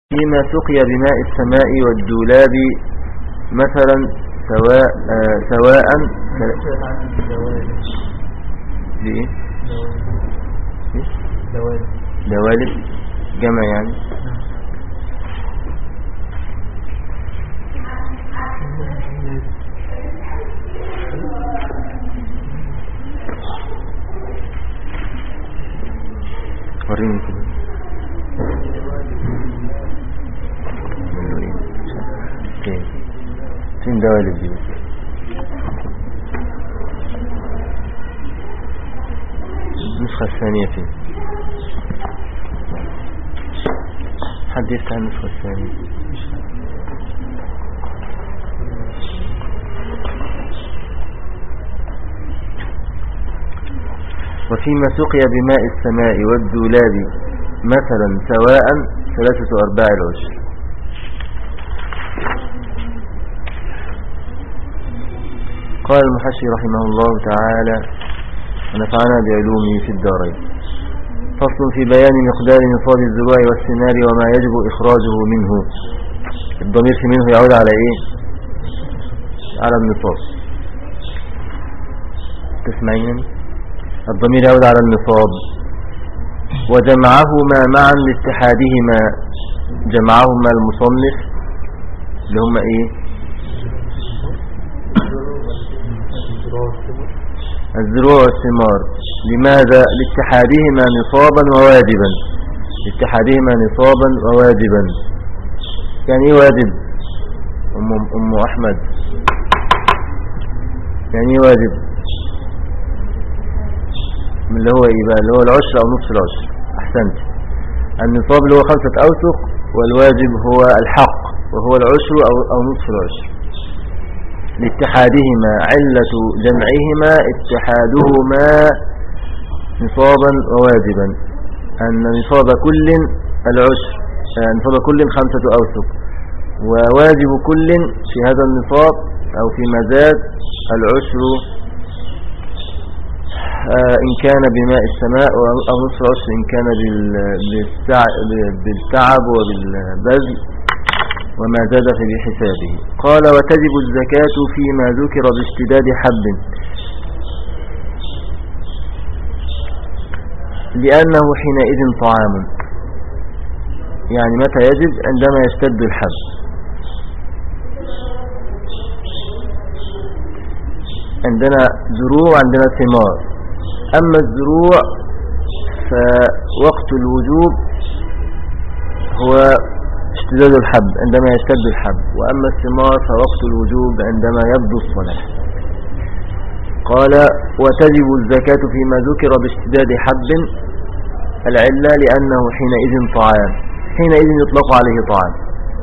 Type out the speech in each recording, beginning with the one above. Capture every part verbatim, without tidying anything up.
فيما سقي بماء السماء والدولاب مثلا سواء آه سواء لإيه؟ دوالب جمع يعني وريني كده فين دوالب دي النسخة الثانية فين حد يفتح النسخة الثانية وفيما سقي بماء السماء والدولاب مثلا سواء ثلاثة أرباع العشر. قال المحشي رحمه الله تعالى ونفعنا بعلومه في الدارين. فصل في بيان مقدار نصاب الزروع والثمار وما يجب إخراجه منه. الضمير في منه يعود على إيه؟ على النصاب. تسمعين؟ الضمير يعود على النصاب وجمعهما معا لاتحادهما. جمعهما المصنف اللي هم إيه؟ الزروع والثمار. لماذا؟ لاتحادهما نصابا وواجبا. لاتحادهما نصابا وواجبا. يعني ايه واجب ام ام احمد؟ يعني ايه واجب؟ من اللي هو ايه بقى؟ اللي هو العشر او نصف العشر. احسنت. النصاب اللي هو خمسة اوسق، والواجب هو الحق وهو العشر او او نصف العشر. لاتحادهما علة جمعهما اتحادهما نصابا وواجبا. أن نصاب كل العشر، نصاب كل خمسة أوسق، وواجب كل في هذا النصاب أو في مزاد العشر إن كان بماء السماء، أو نصف العشر إن كان بالتعب وبالبذل وما زاد في بحسابه. قال وتجب الزكاة فيما ذكر باشتداد حب، لأنه حينئذ طعام. يعني متى يجب؟ عندما يشتد الحب. عندنا زروع عندنا ثمار. أما الزروع فوقت الوجوب هو اشتداد الحب عندما يشتد الحب، وأما الثمار فوقت الوجوب عندما يبدو الصلاح. قال وتجب الزكاة فيما ذكر باشتداد حب. العلة لأنه حينئذ طعام، حينئذ يطلق عليه طعام،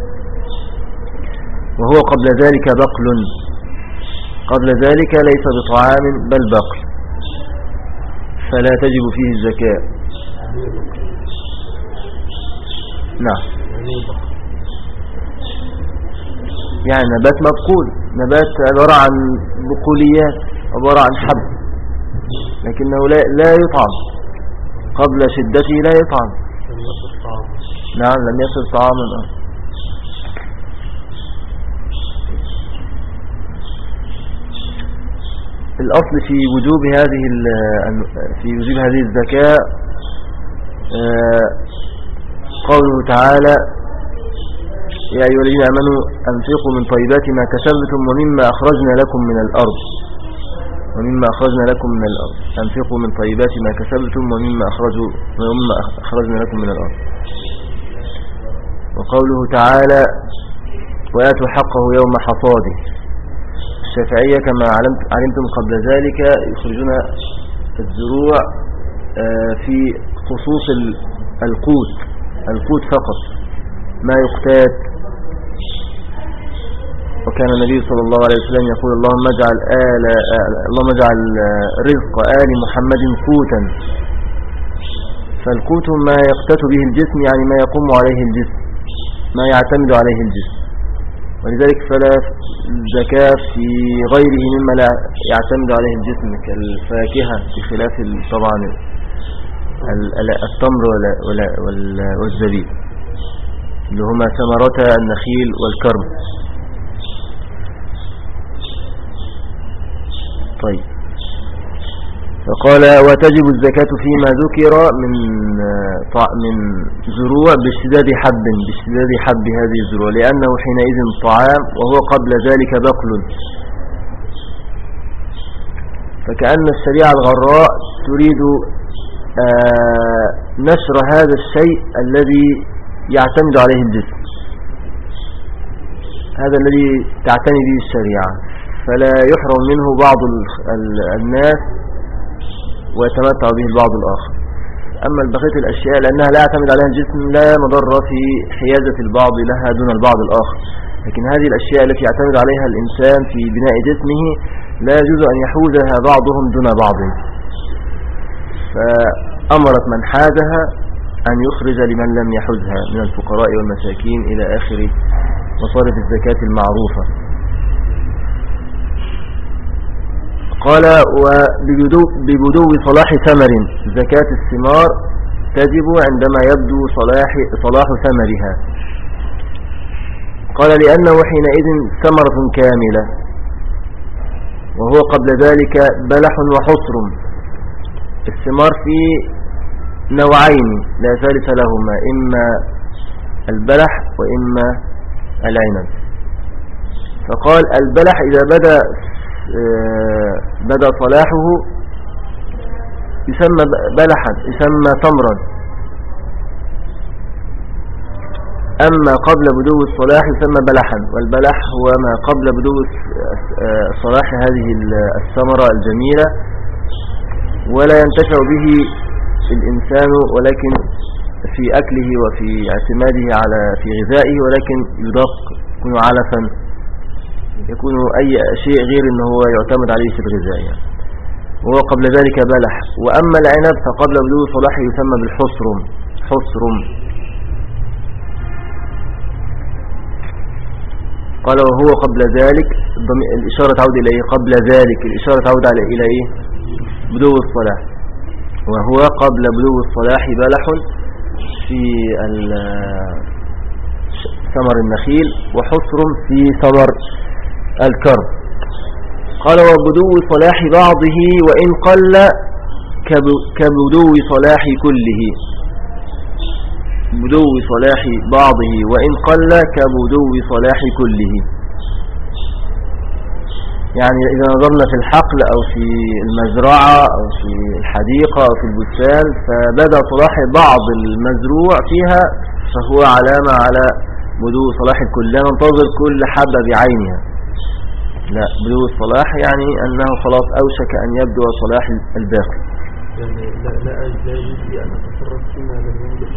وهو قبل ذلك بقل. قبل ذلك ليس بطعام بل بقل، فلا تجب فيه الزكاة. نعم، يعني نبات مبقول، نبات عبارة عن بقوليات، عبارة عن حب، لكنه لا, لا يطعم. قبل شدته لا يطعم. نعم، لم يصل طعاما. الأصل في وجوب هذه في وجوب هذه الزكاة قوله تعالى يا أيها الذين آمنوا أنفقوا من طيبات ما كسبتم ومما أخرجنا لكم من الأرض. ومما أخرجنا لكم من الأرض أنفقوا من طيبات ما كسبتم ومما أخرجوا ومما أخرجنا لكم من الأرض. وقوله تعالى وآتوا حقه يوم حصاده. الشافعية كما علمت علمتم قبل ذلك يخرجون الزروع في خصوص القوت، القوت فقط، ما يقتات. وكان النبي صلى الله عليه وسلم يقول اللهم اجعل آل اللهم اجعل رزق آل محمد قوتا. فالقوت ما يقتات به الجسم، يعني ما يقوم عليه الجسم، ما يعتمد عليه الجسم. ولذلك فلا زكاة في غيره مما لا يعتمد عليه الجسم كالفاكهة، بخلاف طبعا التمر والزبيب. اللي هما ثمرتا النخيل والكرم. طيب، فقال وتجب الزكاة فيما ذكر من من زروع باشتداد حب باشتداد حب هذه الزروع، لأنه حينئذ طعام وهو قبل ذلك بقل. فكأن الشريعة الغراء تريد نشر هذا الشيء الذي يعتمد عليه الجسم، هذا الذي تعتني به الشريعة، فلا يحرم منه بعض الناس ويتمتع به البعض الآخر. أما البقية الأشياء لأنها لا يعتمد عليها الجسم لا مضر في حيازة البعض لها دون البعض الآخر، لكن هذه الأشياء التي يعتمد عليها الإنسان في بناء جسمه لا يجوز أن يحوزها بعضهم دون بعض، فأمرت من حازها أن يخرج لمن لم يحوزها من الفقراء والمساكين إلى آخر مصارف الزكاة المعروفة. قال وببدو صلاح ثمر، زكاة الثمار تجب عندما يبدو صلاح, صلاح ثمرها. قال لأنه حينئذ ثمرة كاملة، وهو قبل ذلك بلح وحصر. الثمار في نوعين لا ثالث لهما، إما البلح وإما العنب. فقال البلح إذا بدأ بدأ صلاحه يسمى بلحا، يسمى تمرا. أما قبل بدو الصلاح يسمى بلحا، والبلح هو ما قبل بدو صلاح هذه الثمرة الجميلة، ولا ينتفع به الإنسان ولكن في أكله وفي اعتماده على في غذائه، ولكن يدق يكون علفا، يكون أي شيء غير أنه هو يعتمد عليه في الغذاء يعني. وهو قبل ذلك بلح. وأما العنب فقبل بدو صلاحه يسمى بالحصرم. حصرم. قال وهو قبل ذلك، الإشارة تعود إلى إيه؟ قبل ذلك الإشارة تعود إلى إيه؟ بدو الصلاح. وهو قبل بدو الصلاح بلح في ثمر النخيل، وحصر في ثمر الكرم. قال وبدو صلاح بعضه وإن قل كبدو صلاح كله. بدو صلاح بعضه وإن قل كبدو صلاح كله. يعني إذا نظرنا في الحقل أو في المزرعة أو في الحديقة أو في البستان، فبدأ صلاح بعض المزروع فيها فهو علامة على بدو صلاح الكل، لا ننتظر كل حبة بعينها، لا، بدو الصلاح يعني أنه خلاص أوشك أن يبدو صلاح الباقي. يعني لا لا لا يجب أن أتصرف فيما لم ينبت،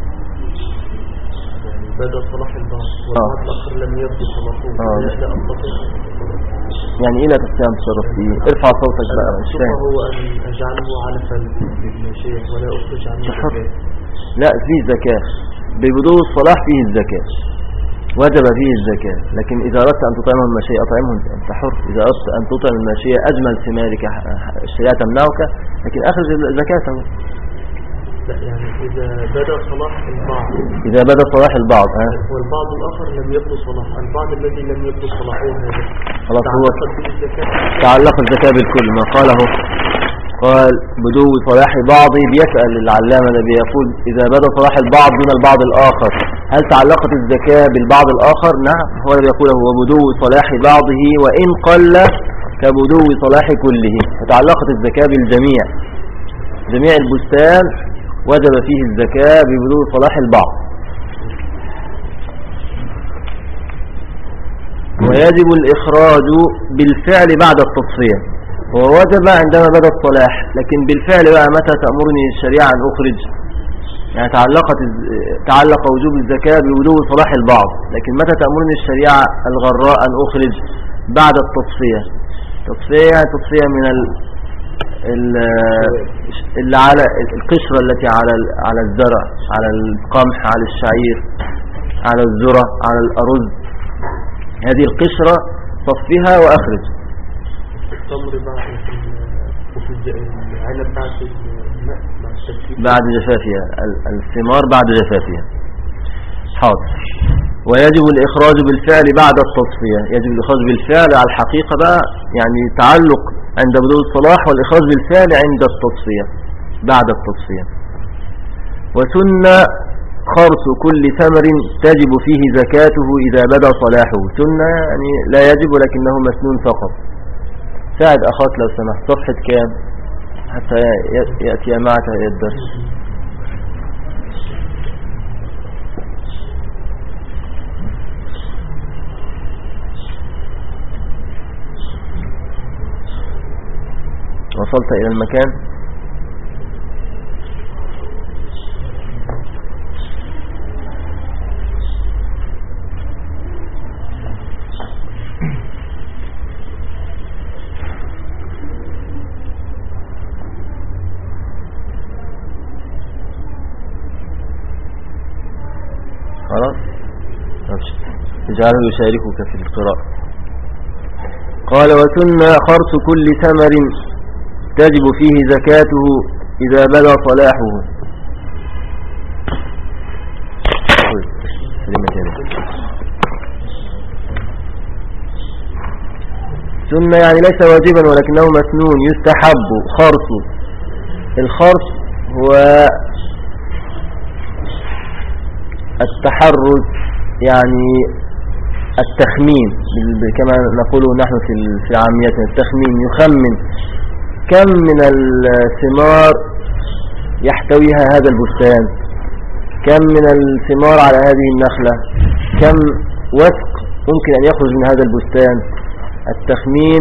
يعني بدأ صلاح البعض والبعض الآخر لم يبدو صلاحه، لا لا أستطيع. يعني إيه لا تستطيع أن تصرف فيه؟ ارفع صوتك بقى. مش فاهم. هو أن أجعله علفا للمشيخ ولا أخرج عنه زكاة. لا، فيه زكاة ببدو الصلاح، فيه الزكاة، وجب فيه الزكاة. لكن إذا أردت أن تطعمهم الماشية أطعمهم، أنت حر. إذا أردت أن تطعم الماشية أجمل ثمارك الشريعة تمنعك، لكن أخرج زكاته. لا، يعني إذا بدأ صلاح البعض، إذا بدأ صلاح البعض ها؟ والبعض الآخر لم يبدو صلاح، البعض الذي لم يبدو صلاحه هذا خلاص هو تعلق الزكاة بالكل. ما قاله قال بدو صلاح بعض، بيسأل العلامة الذي يقول إذا بدأ صلاح البعض دون البعض الآخر هل تعلقت الزكاة بالبعض الآخر؟ نعم، هو الذي يقول هو بدو صلاح بعضه وإن قل كبدو صلاح كله، فتعلقت الزكاة بالجميع، جميع البستان وجب فيه الزكاة ببدو صلاح البعض. ويجب الإخراج بالفعل بعد التصفية. هو وجب عندما بدأ الصلاح، لكن بالفعل بقى متى تأمرني الشريعة أن أخرج؟ يعني تعلقت تعلق وجوب الزكاة ببدو صلاح البعض، لكن متى تأمرني الشريعة الغراء أن أخرج؟ بعد التصفية. تصفية يعني تصفية من ال اللي على القشرة التي على على الزرع، على القمح، على الشعير، على الذرة، على الأرز، هذه القشرة صفها وأخرج. التمر بعد وفي العنب بعد الماء بعد بعد جفافها، الثمار بعد جفافها. حاضر. ويجب الإخراج بالفعل بعد التصفية، يجب الإخراج بالفعل على الحقيقة بقى، يعني تعلق عند بدو الصلاح، والإخراج بالفعل عند التصفية بعد التصفية. وسن خرص كل ثمر تجب فيه زكاته إذا بدا صلاحه. سنة يعني لا يجب لكنه مسنون فقط. ساعد أخاك لو سمحت، صفحة كام حتى يأتي معك الدرس. وصلت إلى المكان؟ خلاص، اجعله يشاركك في القراءة. قال: وسن خرص كل ثمر تجب فيه زكاته إذا بدا صلاحه. سنة يعني ليس واجبا ولكنه مسنون، يستحب خرص. الخرص هو التحرز، يعني التخمين كما نقول نحن في عاميتنا، التخمين، يخمن كم من الثمار يحتويها هذا البستان، كم من الثمار على هذه النخلة، كم وثق ممكن أن يخرج من هذا البستان. التخمين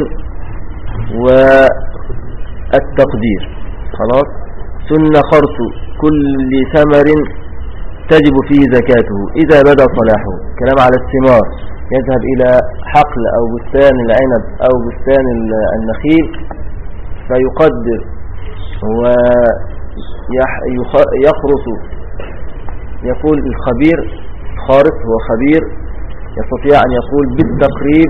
والتقدير. خلاص. سن خرص كل ثمر تجب فيه زكاته إذا بدا صلاحه. كلام على الثمار، يذهب إلى حقل أو بستان العنب أو بستان النخيل فيقدر ويخرص. يقول الخبير، خارص هو خبير، يستطيع أن يقول بالتقريب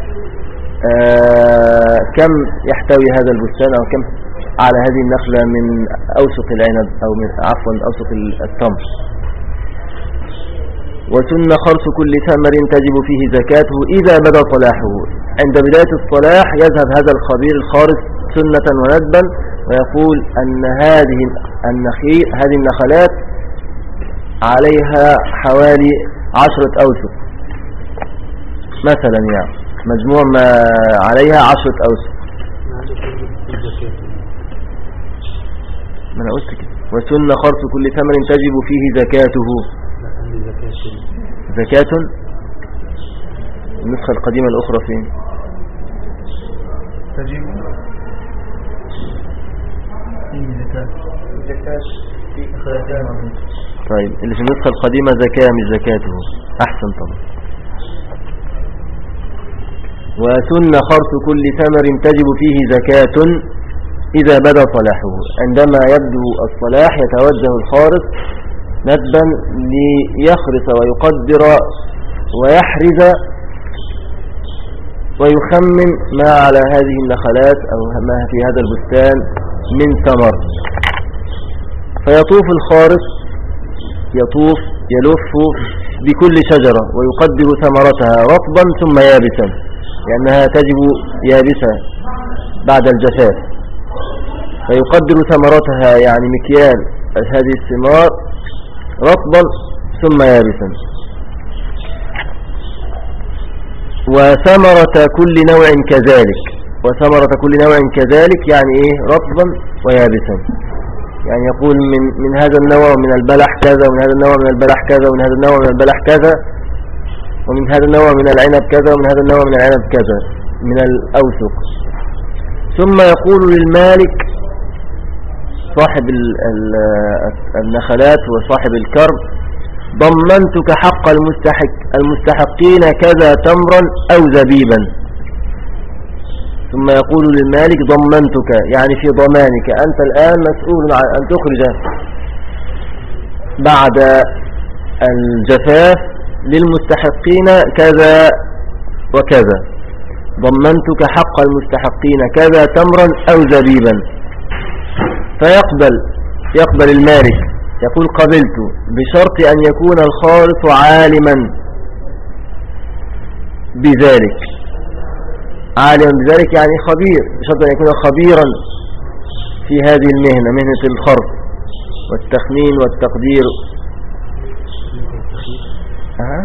آه كم يحتوي هذا البستان أو كم على هذه النخلة من أوسق العنب أو من عفوا أوسق التمر. وسن خرص كل ثمر تجب فيه زكاته إذا بدا صلاحه. عند بداية الصلاح يذهب هذا الخبير الخارص سنة وندبا ويقول أن هذه النخيل هذه النخلات عليها حوالي عشرة أوسق مثلا، يعني مجموع ما عليها عشرة أوسق. ما أنا قلت كده. وسن خرص كل ثمر تجب فيه زكاته. زكاة. النسخة القديمة الأخرى فين؟ تجب فيه زكاة. زكاة في إخراجها. طيب اللي في النسخة القديمة زكاة مش زكاته. أحسن طبعا. وسن خرص كل ثمر تجب فيه زكاة إذا بدا صلاحه. عندما يبدو الصلاح يتوجه الخارص ندبا ليخرص ويقدر ويحرز ويخمن ما على هذه النخلات أو ما في هذا البستان من ثمر. فيطوف الخارص، يطوف يلف بكل شجرة ويقدر ثمرتها رطبا ثم يابسا، لأنها تجب يابسة بعد الجفاف. فيقدر ثمرتها يعني مكيال هذه الثمار رطبا ثم يابسا. وثمرة كل نوع كذلك. وثمرة كل نوع كذلك يعني ايه؟ رطبا ويابسا. يعني يقول من من هذا النوع من البلح كذا، ومن هذا النوع من البلح كذا، ومن هذا النوع من البلح كذا، ومن هذا النوع من العنب كذا، ومن هذا النوع من العنب كذا من الأوسق. ثم يقول للمالك صاحب النخلات وصاحب الكرم: ضمنتك حق المستحق المستحقين كذا تمرا أو زبيبا. ثم يقول للمالك: ضمنتك يعني في ضمانك، أنت الآن مسؤول عن أن تخرج بعد الجفاف للمستحقين كذا وكذا. ضمنتك حق المستحقين كذا تمرا أو زبيبا. فيقبل يقبل المالك يقول قبلت بشرط أن يكون الخالط عالما بذلك. عالما بذلك يعني خبير، بشرط أن يكون خبيرا في هذه المهنة، مهنة الخرط والتخمين والتقدير. أه؟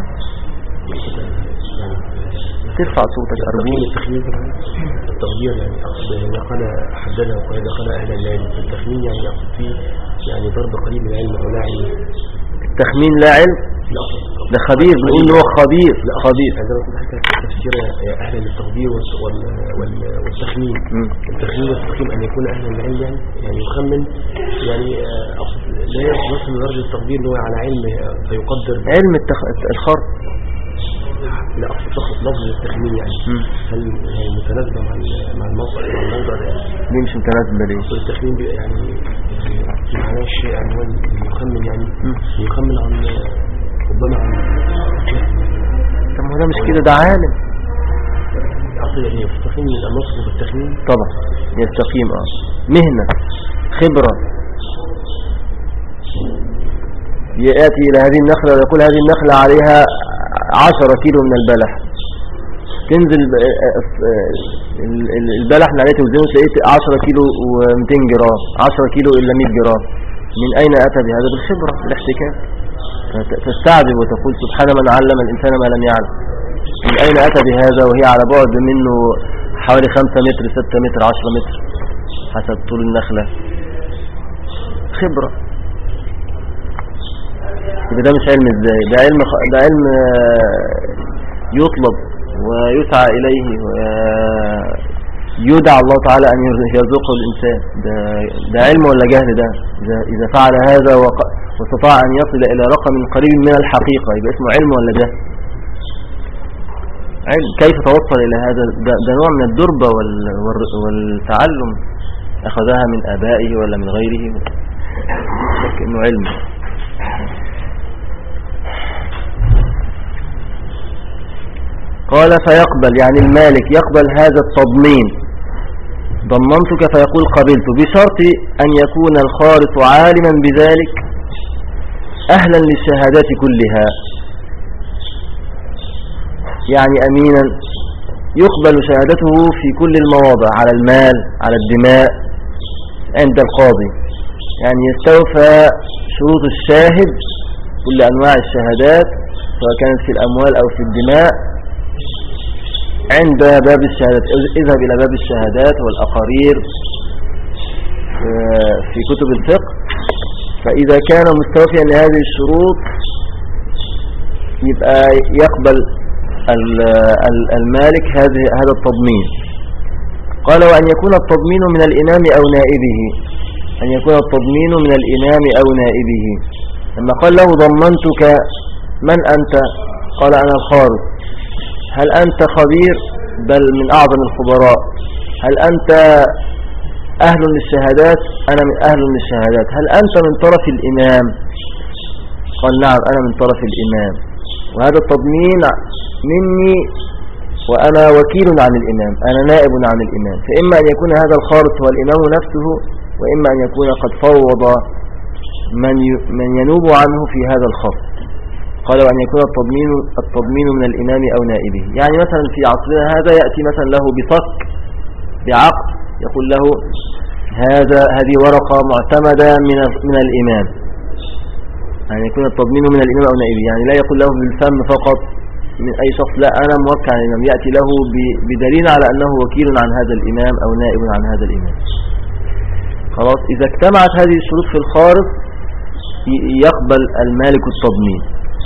ترفع صوتك أرجوك. التخمين التقدير يعني أقصد إذا قال حدده وإذا قال أهل العلم، التخمين يعني أقصد فيه يعني ضرب قليل من العلم ولا علم. التخمين لا علم، ده خبير، بنقول له هو خبير. خبير عندما كنت حكى تفسير أهل للتقدير والتخمين. التخمين والتخمين أن يكون أهل العلم يعني يعني يخمن يعني أقصد لا يصل من درجة التقدير اللي هو على علم فيقدر علم التخ... الخرط. لا أقصد لفظ التخمين يعني م. هل هي متناسبة مع مع الموضوع مع الموضوع ده؟ ليه مش متناسبة ليه؟ أقصد التخمين يعني في معناه الشيء يعني هو يخمن يعني م. يخمن عن ربما عن. طب ما ده مش كده، ده عالم. أقصد يعني يستقيم النصب بالتخمين. طبعا يستقيم اه مهنة خبرة. يأتي إلى هذه النخلة ويقول هذه النخلة عليها عشرة كيلو من البلح، تنزل البلح اللي عليه توزنه تلاقيه عشرة كيلو ومئتين جرام، عشرة كيلو إلا مئة جرام. من أين أتى بهذا؟ بالخبرة بالاحتكاك. تستعجب وتقول سبحان من علم الإنسان ما لم يعلم. من أين أتى بهذا وهي على بعد منه حوالي خمسة متر ستة متر عشرة متر حسب طول النخلة؟ خبرة. يبقى ده مش علم ازاي؟ ده علم خ... ده علم يطلب ويسعى إليه ويدعى الله تعالى أن يرزقه الإنسان. ده, ده علم ولا جهل؟ ده إذا, إذا فعل هذا وق... واستطاع أن يصل إلى رقم قريب من الحقيقة يبقى اسمه علم ولا جهل؟ علم. كيف توصل إلى هذا؟ ده, ده نوع من الدربة وال... والتعلم، أخذها من آبائه ولا من غيره، لكن إنه علم. قال فيقبل يعني المالك يقبل هذا التضمين، ضمنتك فيقول قبلت بشرط أن يكون الخارط عالما بذلك أهلا للشهادات كلها، يعني أمينا يقبل شهادته في كل المواضع، على المال على الدماء عند القاضي، يعني يستوفى شروط الشاهد كل أنواع الشهادات سواء كانت في الأموال أو في الدماء عند باب الشهادات. اذهب إلى باب الشهادات والأقارير في كتب الفقه، فإذا كان مستوفيا لهذه الشروط يبقى يقبل المالك هذا التضمين. قال وأن يكون التضمين من الإمام أو نائبه، أن يكون التضمين من الإمام أو نائبه. لما قال له ضمنتك من أنت؟ قال أنا الخارط. هل أنت خبير؟ بل من أعظم الخبراء. هل أنت أهل للشهادات؟ أنا من أهل للشهادات. هل أنت من طرف الإمام؟ قال نعم أنا من طرف الإمام، وهذا التضمين مني وأنا وكيل عن الإمام، أنا نائب عن الإمام. فإما أن يكون هذا الخارط هو الإمام نفسه، وإما أن يكون قد فوض من من ينوب عنه في هذا الخط. قال وأن يكون التضمين التضمين من الإمام أو نائبه، يعني مثلا في عصرنا هذا يأتي مثلا له بصك بعقد يقول له هذا هذه ورقة معتمدة من من الإمام، يعني يكون التضمين من الإمام أو نائبه، يعني لا يقول له بالفم فقط من أي شخص، لا أنا موكل عن الإمام، يأتي له بدليل على أنه وكيل عن هذا الإمام أو نائب عن هذا الإمام. خلاص، إذا اجتمعت هذه الشروط في الخارط يقبل المالك التضمين.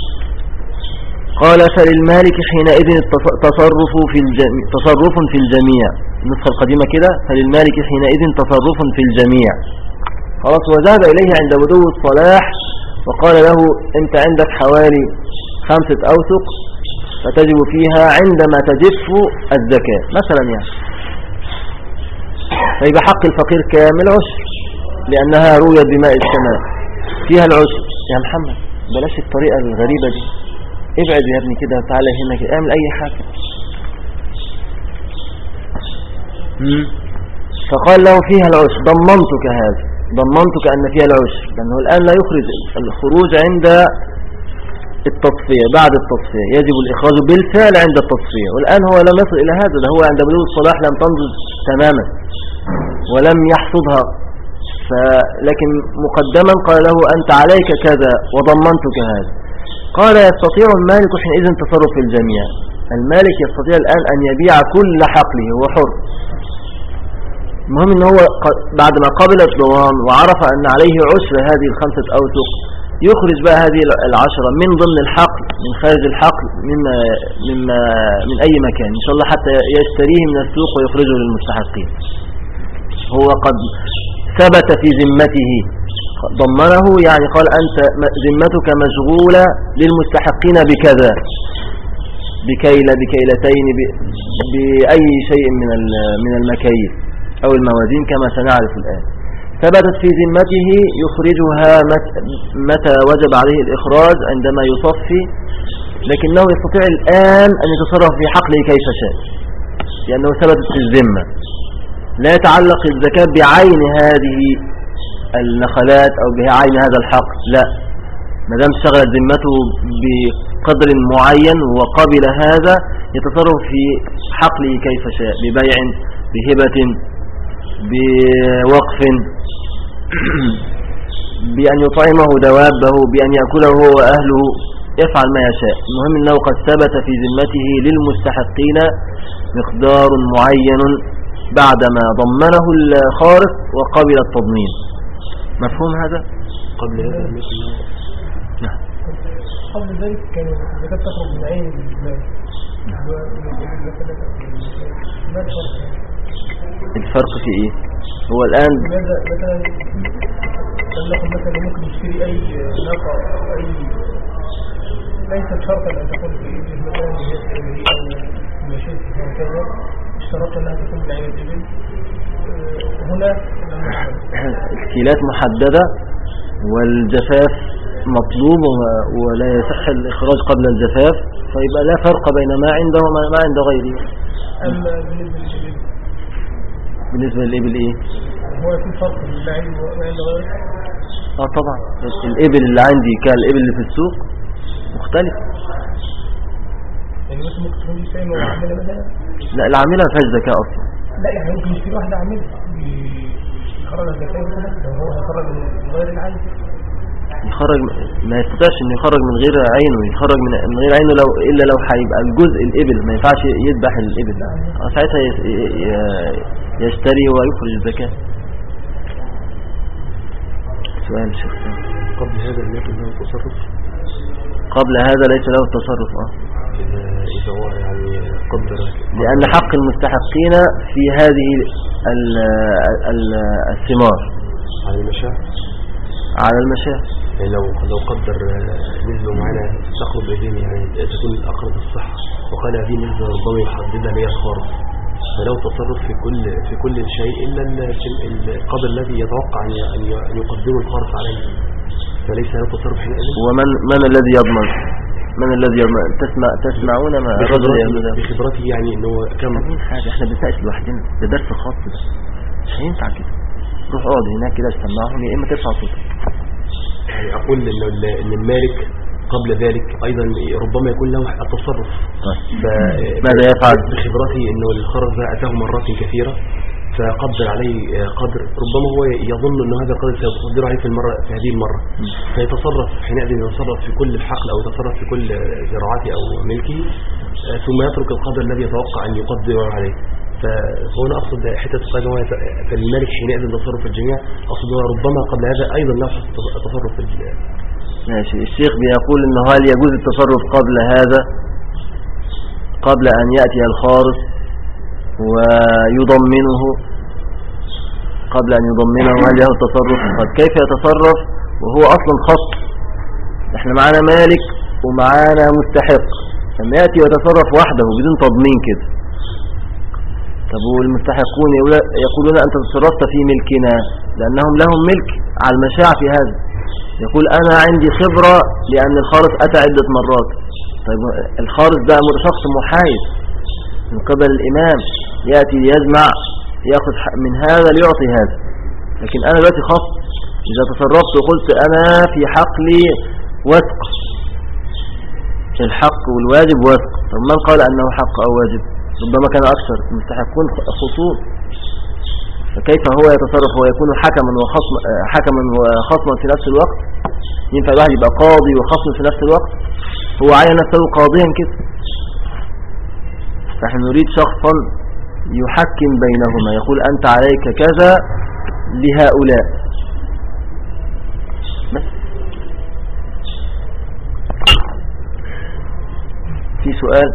قال فللمالك حينئذ تصرف في الجميع تصرف في الجميع، النسخة القديمة كده فللمالك حينئذ تصرف في الجميع. خلاص، وذهب إليه عند بدو الصلاح وقال له أنت عندك حوالي خمسة أوسق فتجب فيها عندما تجف الزكاة مثلا، يعني فيبقى حق الفقير كامل عشر لأنها رويت بماء السماء فيها العشر. يا محمد بلاش الطريقة الغريبة دي، ابعد يا ابني كده، تعالى هنا كده، اعمل اي حاجة. فقال له فيها العشر ضمنتك هذا، ضمنتك أن فيها العشر، لأنه الآن لا يخرج الخروج عند التصفية، بعد التصفية يجب الإخراج بالفعل عند التصفية، والآن هو لم يصل إلى هذا، ده هو عند بلوغ الصلاح لم تنضج تماما ولم يحصدها، لكن مقدما قال له أنت عليك كذا وضمنتك هذا. قال يستطيع المالك حينئذ تصرف في الجميع. المالك يستطيع الآن أن يبيع كل حقله، هو حر. المهم أنه هو بعد ما قبل الضمان وعرف أن عليه عشر هذه الخمسة أوسق، يخرج بقى هذه العشرة من ضمن الحقل، من خارج الحقل، مما مما من أي مكان إن شاء الله، حتى يشتريه من السوق ويخرجه للمستحقين. هو قد ثبت في ذمته، ضمنه يعني قال أنت ذمتك مشغولة للمستحقين بكذا، بكيلة، بكيلتين، بأي شيء من من المكاييل أو الموازين كما سنعرف الآن. ثبتت في ذمته يخرجها متى وجب عليه الإخراج، عندما يصفي، لكنه يستطيع الآن أن يتصرف في حقله كيف شاء، لأنه ثبتت في الذمة. لا يتعلق الزكاة بعين هذه النخلات أو بعين هذا الحق، لا، ما دام اشتغلت ذمته بقدر معين وقبل هذا، يتصرف في حقله كيف شاء، ببيع، بهبة، بوقف، بأن يطعمه دوابه، بأن يأكله هو وأهله، يفعل ما يشاء. المهم أنه قد ثبت في ذمته للمستحقين مقدار معين بعدما ضمنه الخارق وقبل التضمين. مفهوم هذا؟ قبل هذا نعم. قبل ذلك كان الزكاة تخرج من عين المال. الفرق في ايه؟ هو الآن لماذا مثلا لنقل مثلا ممكن يشتري أي ناقة أو أي، ليس شرطا أن تكون في إبل مثلا هي أو مشيت في مكانها، اشترطت أنها تكون من عين الإبل. هنا الكيلات محددة والجفاف مطلوب ولا يصح الإخراج قبل الجفاف، فيبقى لا فرق بين ما عنده وما عند غيره. أما بالنسبة للإبل، بالنسبة للإبل إيه؟ هو في فرق بين ما عنده وما عند غيره؟ آه طبعا، الإبل اللي عندي كالإبل اللي في السوق مختلف. يعني مثل ممكن تكون يساهم وعاملة مثلا؟ لا، العاملة ما فيهاش زكاة أصلا. لا، يعني ممكن يشتري واحدة عاملة يخرج الزكاة مثلا، لو هو هيخرج من غير العين، يخرج، ما يستطيعش انه يخرج من غير عينه، يخرج من من غير عينه لو الا لو هيبقى الجزء الابل، ما ينفعش يذبح الابل، ساعتها يشتري ويخرج الزكاة. سؤال شيخ قبل هذا لم يكن له تصرف؟ قبل هذا ليس له تصرف. اه إذا هو يعني قدر، لأن حق المستحقين في هذه الثمار على المشاة، على المشاة. يعني لو لو قدر نسبة معينة تخرج بين يعني تكون الأقرب الصحة، وقال هذه نسبة ربما يحددها لي الخارج، فلو تصرف في كل في كل شيء إلا القدر الذي يتوقع أن يقدره الخارج عليه، فليس له تصرف حينئذ. ومن من الذي يضمن؟ من الذي يضمن؟ تسمع تسمعون ما الرجل يقول ده بخبرته، يعني إنه كم حاجة احنا بنسأل لوحدنا، ده درس خاص، ده مش هينفع كده. روح اقعد هناك كده استمعهم، يا اما ترفع صوتك. يعني اقول ان ان المالك قبل ذلك ايضا ربما يكون له التصرف. ماذا يفعل؟ بخبرته انه الخرج اتاه مرات كثيره، فقدر عليه قدر ربما هو يظن ان هذا القدر سيقدر عليه في المره في هذه المره، فيتصرف حينئذ، يتصرف في كل الحقل او يتصرف في كل زراعته او ملكه، ثم يترك القدر الذي يتوقع ان يقدر عليه. فهنا أقصد حتة الصيغة، فالمالك حينئذ تصرف الجميع، أقصد ربما قبل هذا أيضا لا تصرف الجميع. ماشي. الشيخ بيقول إنه هل يجوز التصرف قبل هذا، قبل أن يأتي الخارج ويضمنه، قبل أن يضمنه هل له التصرف؟ قد كيف يتصرف وهو أصلا خط؟ احنا معانا مالك ومعانا مستحق، لما يأتي ويتصرف وحده بدون تضمين كده، طب والمستحقون يقولون أنت تصرفت في ملكنا، لأنهم لهم ملك على المشاع في هذا. يقول أنا عندي خبرة لأن الخارج أتى عدة مرات. طيب الخارج ده شخص محايد من قبل الإمام، يأتي يجمع يأخذ من هذا ليعطي هذا، لكن أنا دلوقتي خاص إذا تصرفت وقلت أنا في حقلي وثق، الحق والواجب وثق، طب من قال أنه حق أو واجب؟ ربما كان أكثر المستحقون خصوم، فكيف هو يتصرف ويكون حكما وخصم حكما وخصما في نفس الوقت؟ ينفع الواحد يبقى قاضي وخصم في نفس الوقت؟ هو عين نفسه قاضيا كده. فنحن نريد شخصا يحكم بينهما، يقول أنت عليك كذا لهؤلاء بس. في سؤال؟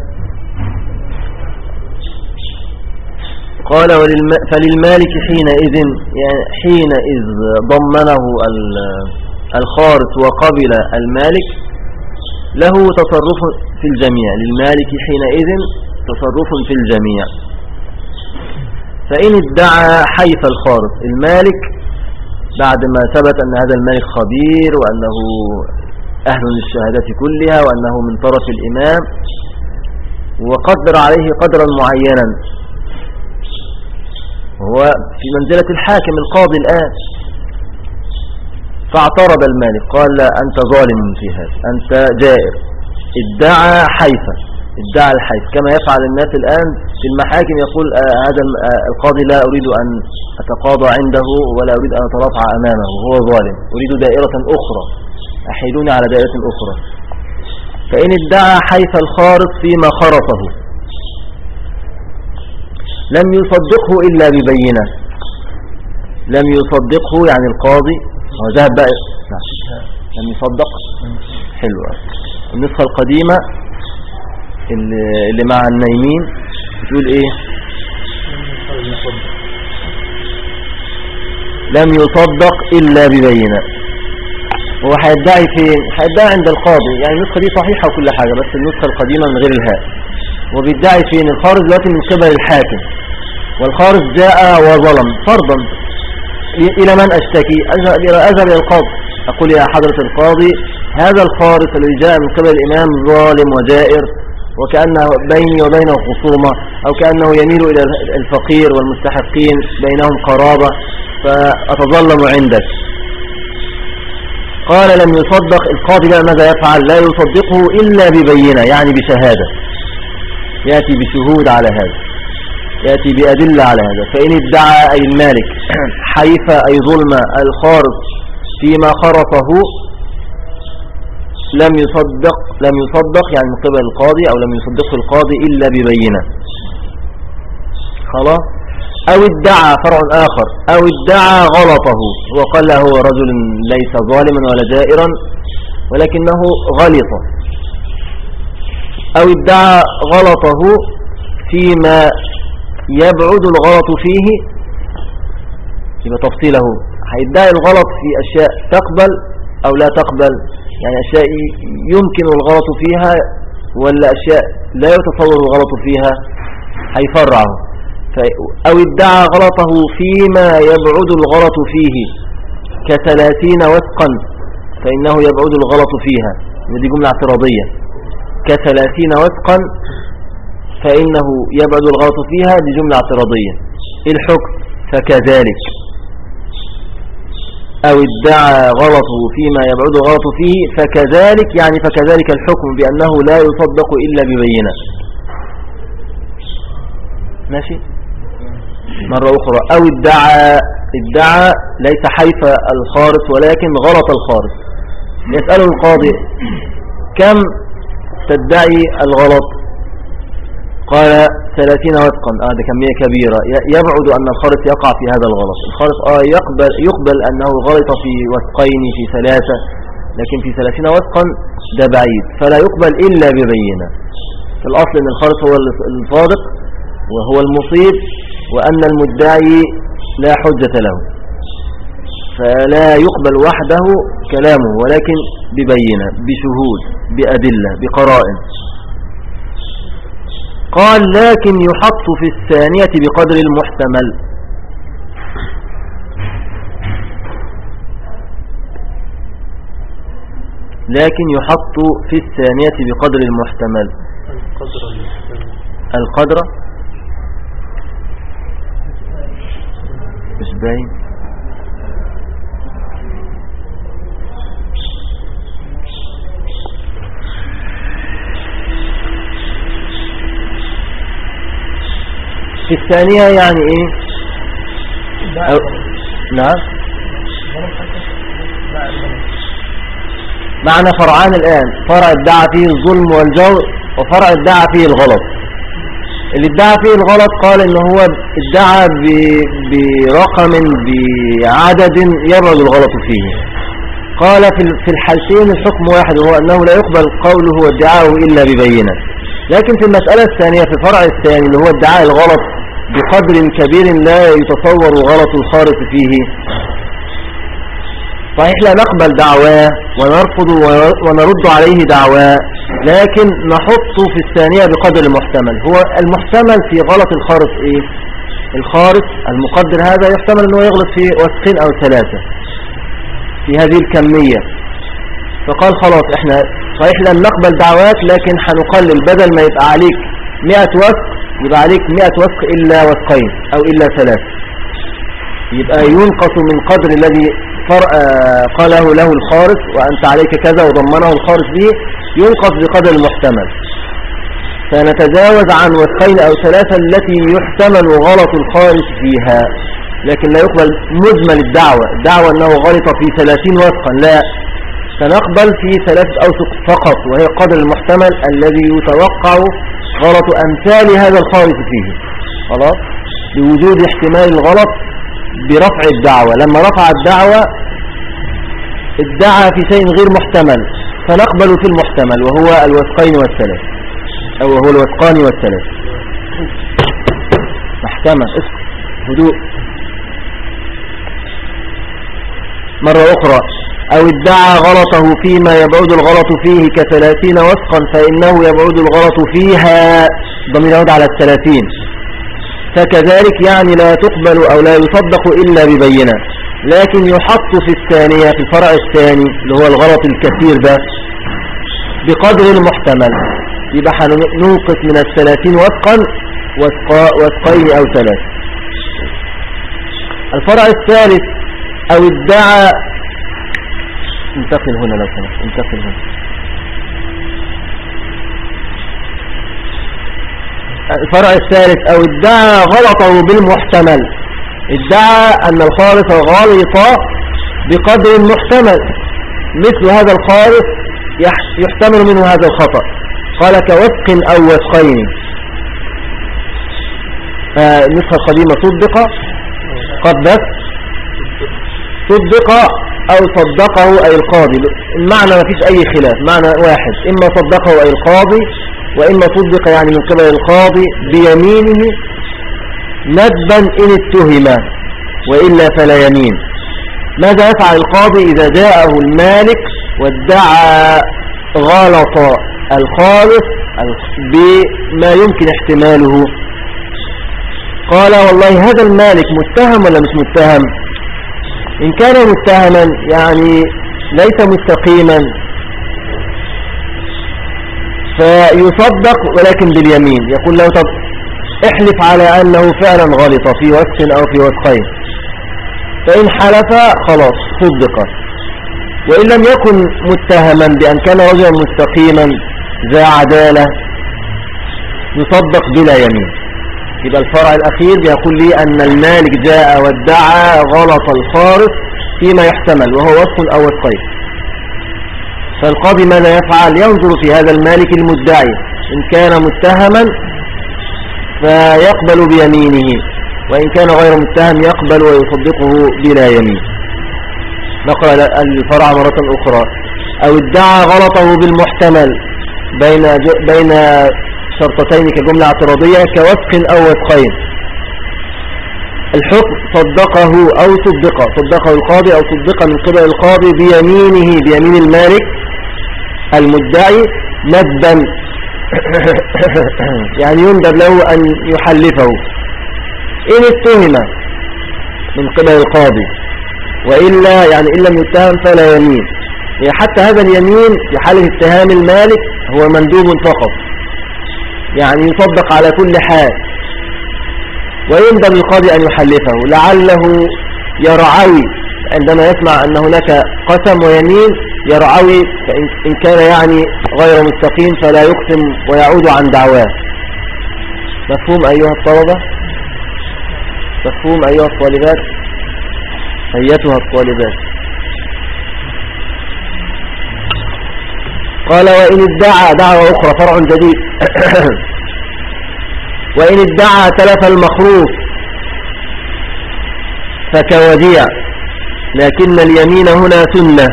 قال وللم... فللمالك حينئذ، يعني حينئذ ضمنه الخارط وقبل المالك له تصرف في الجميع، للمالك حينئذ تصرف في الجميع. فإن ادعى حيف الخارط، المالك بعد ما ثبت أن هذا المالك خبير وأنه أهل للشهادة كلها وأنه من طرف الإمام، وقدر عليه قدرا معينا، وهو في منزلة الحاكم القاضي الآن، فاعترض المالك قال لا أنت ظالم في هذا، أنت جائر، ادعى حيفا، ادعى الحيف كما يفعل الناس الآن في المحاكم، يقول آه هذا آه القاضي لا أريد أن أتقاضى عنده ولا أريد أن أترافع أمامه وهو ظالم، أريد دائرة أخرى، أحيلوني على دائرة أخرى. فإن ادعى حيف الخارط فيما خرطه لم يصدقه إلا ببينة، لم يصدقه يعني القاضي هو ذهب بقى لم يصدق. حلوة النسخة القديمة اللي مع النايمين بتقول ايه؟ لم يصدق إلا ببينة. هو هيدعي فين؟ هيدعي عند القاضي، يعني النسخة دي صحيحة وكل حاجة، بس النسخة القديمة من غير الهاء. وبيدعي فين؟ الخارج دلوقتي من قبل الحاكم، والخارج جاء وظلم فرضا، إلى من أشتكي؟ أذهب إلى القاضي، أقول يا حضرة القاضي هذا الخارج الذي جاء من قبل الإمام ظالم وجائر، وكأنه بيني وبينه خصومة، أو كأنه يميل إلى الفقير والمستحقين بينهم قرابة، فأتظلم عندك. قال لم يصدق. القاضي بقى ماذا يفعل؟ لا يصدقه إلا ببينة، يعني بشهادة، يأتي بشهود على هذا، يأتي بأدلة على هذا. فإن ادعى أي المالك حيف أي ظلم الخارط فيما خرطه لم يصدق، لم يصدق يعني من قبل القاضي، أو لم يصدقه القاضي إلا ببينة. خلاص. أو ادعى فرع آخر، أو ادعى غلطه، هو قال له هو رجل ليس ظالما ولا جائرا ولكنه غلط، أو ادعى غلطه فيما يبعد الغلط فيه، يبقى تفصيله هيدعي الغلط في أشياء تقبل أو لا تقبل، يعني أشياء يمكن الغلط فيها ولا أشياء لا يتصور الغلط فيها، هيفرعه. أو ادعى غلطه فيما يبعد الغلط فيه كثلاثين وثقا، فإنه يبعد الغلط فيها، دي جملة اعتراضية، كثلاثين وثقا فإنه يبعد الغلط فيها، دي جملة اعتراضية. الحكم فكذلك. أو ادعى غلطه فيما يبعد الغلط فيه فكذلك، يعني فكذلك الحكم بأنه لا يصدق إلا ببينة. ماشي. مرة أخرى، أو ادعى ادعى ليس حيف الخارط ولكن غلط الخارط، يسأله القاضي كم تدعي الغلط؟ قال ثلاثين وثقا. آه ده كمية كبيرة، يبعد أن الخارط يقع في هذا الغلط. الخارط آه يقبل, يقبل أنه غلط في وثقين في ثلاثة، لكن في ثلاثين وثقا ده بعيد، فلا يقبل إلا ببينة. في الأصل أن الخارط هو الصادق وهو المصيب، وأن المدعي لا حجة له، فلا يقبل وحده كلامه، ولكن ببينة، بشهود، بأدلة، بقرائن. قال لكن يحط في الثانية بقدر المحتمل. لكن يحط في الثانية بقدر المحتمل. القدر مش باين. في الثانية يعني ايه؟ أو... نعم معنى فرعان الآن، فرع ادعى فيه الظلم والجور وفرع ادعى فيه الغلط. اللي ادعى فيه الغلط قال ان هو ادعى ب... برقم بعدد يبرد الغلط فيه. قال في الحالتين الحكم واحد، وهو انه لا يقبل قوله وادعاؤه الا ببينة. لكن في المسألة الثانية في الفرع الثاني اللي هو ادعاء الغلط بقدر كبير لا يتصور غلط الخارط فيه، صحيح لا نقبل دعواه ونرفض ونرد عليه دعواه، لكن نحط في الثانية بقدر المحتمل. هو المحتمل في غلط الخارط ايه؟ الخارط المقدر هذا يحتمل انه يغلط في وسخين او ثلاثة في هذه الكمية. فقال خلاص احنا صحيح لن نقبل دعوات، لكن هنقلل، بدل ما يبقى عليك مئة وسق يبقى عليك مئة وسق إلا وسقين أو إلا ثلاثة، يبقى ينقص من قدر الذي قاله له الخارج وأنت عليك كذا وضمنه الخارج به، ينقص بقدر المحتمل. فنتجاوز عن وسقين أو ثلاثة التي يحتمل غلط الخارج فيها، لكن لا يقبل مجمل الدعوة الدعوة أنه غلط في ثلاثين وسقا، لا، سنقبل في ثلاثة أوسق فقط، وهي قدر المحتمل الذي يتوقع غلط أمثال هذا الخارج فيه، خلاص، بوجود احتمال الغلط برفع الدعوة. لما رفع الدعوة ادعى في شيء غير محتمل، فنقبل في المحتمل وهو الوسقين والثلاث، أو هو الوسقان والثلاث. محكمة، اسم هدوء. مرة أخرى، أو ادعى غلطه فيما يبعد الغلط فيه كثلاثين وسقا فإنه يبعد الغلط فيها، ضمير يعود على الثلاثين، فكذلك يعني لا تقبل أو لا يصدق إلا ببينة، لكن يحط في الثانية في الفرع الثاني اللي هو الغلط الكثير ده بقدر المحتمل، يبقى ننقص من الثلاثين وسقا وسقين أو ثلاث. الفرع الثالث، أو ادعى، انتقل هنا لو سمحت، انتقل هنا. الفرع الثالث، أو ادعى غلطه بالمحتمل، ادعى أن الخالص غلط بقدر محتمل، مثل هذا الخالص يحتمل منه هذا الخطأ، قال كوسق أو وسقين. النسخة القديمة صدق قد بس صدق أو صدقه أي القاضي، المعنى ما فيش أي خلاف، معنى واحد، إما صدقه أي القاضي، وإما صدق يعني من قبل القاضي بيمينه ندبا إن اتهم، وإلا فلا يمين. ماذا يفعل القاضي إذا جاءه المالك وادعى غلط الخالص بما يمكن احتماله؟ قال والله هذا المالك متهم ولا مش متهم؟ إن كان متهما يعني ليس مستقيما فيصدق ولكن باليمين، يقول له طب احلف على أنه فعلا غلط في وسق أو في وسقين، فإن حلف خلاص صدق. وإن لم يكن متهما بأن كان رجلا مستقيما ذا عدالة يصدق بلا يمين. يبقى الفرع الأخير يقول لي أن المالك جاء وادعى غلط الخارج فيما يحتمل وهو وسق أو وسقين، فالقاضي ماذا يفعل؟ ينظر في هذا المالك المدعي، إن كان متهما فيقبل بيمينه، وإن كان غير متهم يقبل ويصدقه بلا يمين. نقرأ الفرع مرة أخرى، أو ادعى غلطه بالمحتمل بين بين شرطتين كجملة اعتراضية كوسق أو وسقين، الحكم صدقه أو صدق، صدقه القاضي أو صدق من قبل القاضي بيمينه، بيمين المالك المدعي ندبا يعني يندب له أن يحلفه إن اتهم من قبل القاضي، وإلا يعني إن لم يتهم فلا يمين. حتى هذا اليمين في حالة اتهام المالك هو مندوب فقط، يعني يصدق على كل حال، ويندب القاضي أن يحلفه لعله يرعوي عندما يسمع أن هناك قسم ويمين، يرعوي إن كان يعني غير مستقيم فلا يقسم ويعود عن دعواه. مفهوم أيها الطلبة؟ مفهوم أيها الطالبات أيتها الطالبات؟ قال وإن ادعى دعوة أخرى فرع جديد وإن ادعى تلف المخروف فكوديع، لكن اليمين هنا سنة.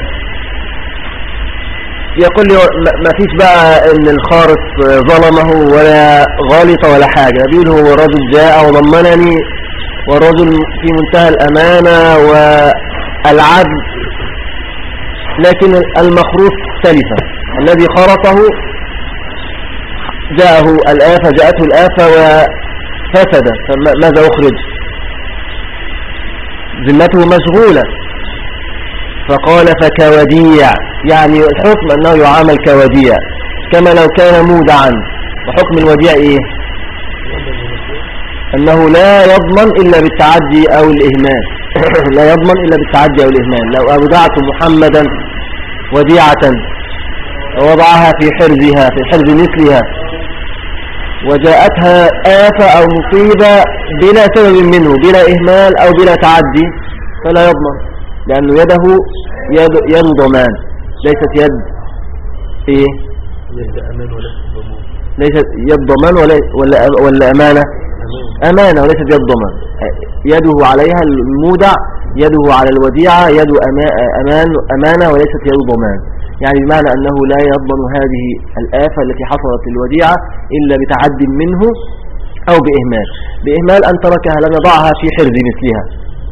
يقول لي ما فيش بقى ان الخارص ظلمه ولا غالط ولا حاجة، بيقول هو الرجل جاء وضمنني والرجل في منتهى الأمانة والعدل، لكن المخروف تلفه، الذي خرطه جاءه الآفة جاءته الآفة وفسد، فماذا أخرج؟ ذمته مشغولة. فقال فكوديع، يعني الحكم أنه يعامل كوديع كما لو كان مودعا. وحكم الوديع إيه؟ أنه لا يضمن إلا بالتعدي أو الإهمال لا يضمن إلا بالتعدي أو الإهمال. لو أودعت محمدا وديعة ووضعها في حرزها في حرز مثلها وجاءتها آفة أو مصيبة بلا سبب منه، بلا إهمال أو بلا تعدي، فلا يضمن، لأنه يده يد, يد ضمان، ليست يد إيه؟ يد أمان ولا ضمان، ليست يد ضمان ولا, ولا, ولا أمانة أمانة وليست يد ضمان. يده عليها المودع، يده على الوديعة يد أمان أمانة وليست يد ضمان، يعني بمعنى أنه لا يضمن هذه الآفة التي حصلت الوديعة إلا بتعد منه أو بإهمال. بإهمال أن تركها لم يضعها في حرز مثلها،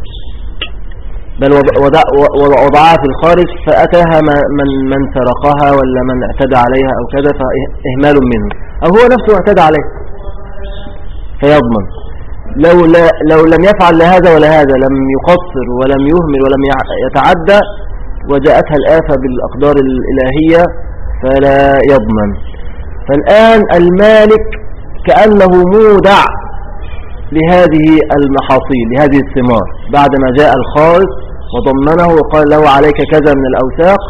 بل وضعها في الخارج فأتاها من من سرقها ولا من اعتدى عليها أو كذا، فإهمال منه، أو هو نفسه اعتدى عليه فيضمن. لو, لا لو لم يفعل لهذا ولا هذا، لم يقصر ولم يهمل ولم يتعدى وجاءتها الآفة بالأقدار الإلهية فلا يضمن. فالآن المالك كأنه مودع لهذه المحاصيل لهذه الثمار بعدما جاء الخالص وضمنه وقال له عليك كذا من الأوساق،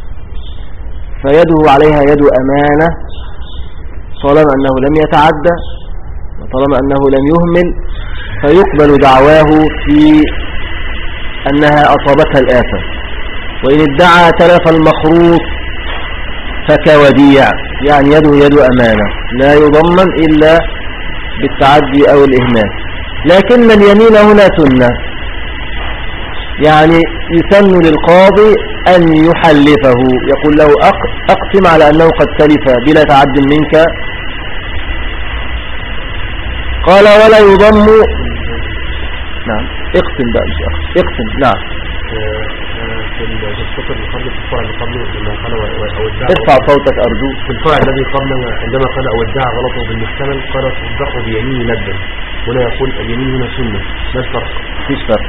فيده عليها يد أمانة طالما أنه لم يتعدى وطالما أنه لم يهمل، فيقبل دعواه في أنها أصابتها الآفة. وإن ادعى تلف المخروط فكوديع، يعني يده يد أمانة لا يضمن إلا بالتعدي أو الإهمال. لكن اليمين هنا سنة، يعني يسن للقاضي أن يحلفه، يقول له أقسم على أنه قد تلف بلا تعد منك. قال ولا يضم. نعم اقسم بقى مش أقسم اقسم. نعم في الفطر اللي قبله في الفرع اللي قبله لما قال أودع، ارفع صوتك أرجوك. في الفرع الذي قبله عندما قال أودع غلطه بالمحتمل قال تصدقه بيمين ندبا، هنا يقول اليمين هنا سنة، ما الفرق؟ مفيش فرق.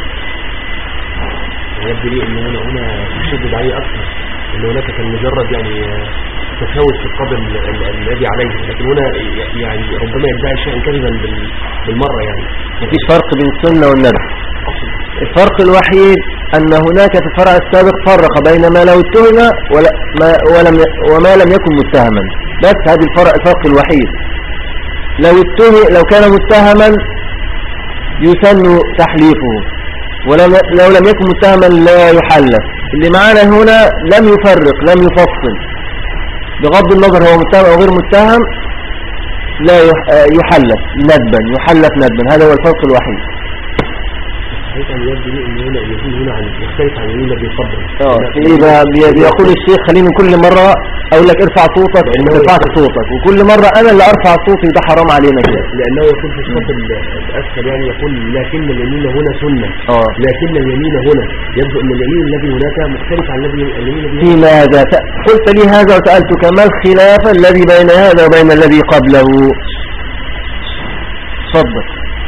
يبدو لي أن هنا هنا يشدد عليه أكثر، أن هناك كان مجرد يعني تفاوت في القدر الذي عليه، لكن هنا يعني ربما يدعي شيئا كذبا بالمرة. يعني مفيش فرق بين السنة والندب. الفرق الوحيد أن هناك في الفرع السابق فرق بين ما لو اتهم ولا ما ولم وما لم يكن متهما، بس هذه الفرق الفرق الوحيد. لو اتهم لو كان متهما يسن تحليفه، ولو لو لم يكن متهما لا يحلف. اللي معانا هنا لم يفرق لم يفصل، بغض النظر هو متهم أو غير متهم لا يحلف ندبا يحلف ندبا، هذا هو الفرق الوحيد. حيث أن يبدو لي أن هنا يكون هنا عن يختلف عن الذي الذي قبله. اه بيقول الشيخ خليني كل مرة أقول لك ارفع صوتك ما ترفعش صوتك، وكل مرة أنا اللي أرفع صوتي، ده حرام علينا كده. لأنه يقول في الصف الأسفل يعني يقول لكن اليمين هنا سنة، اه لكن اليمين هنا يبدو أن اليمين الذي هناك مختلف عن الذي اليمين الذي في ماذا قلت لي هذا وسألتك ما الخلاف الذي بين هذا وبين الذي قبله؟ صدق.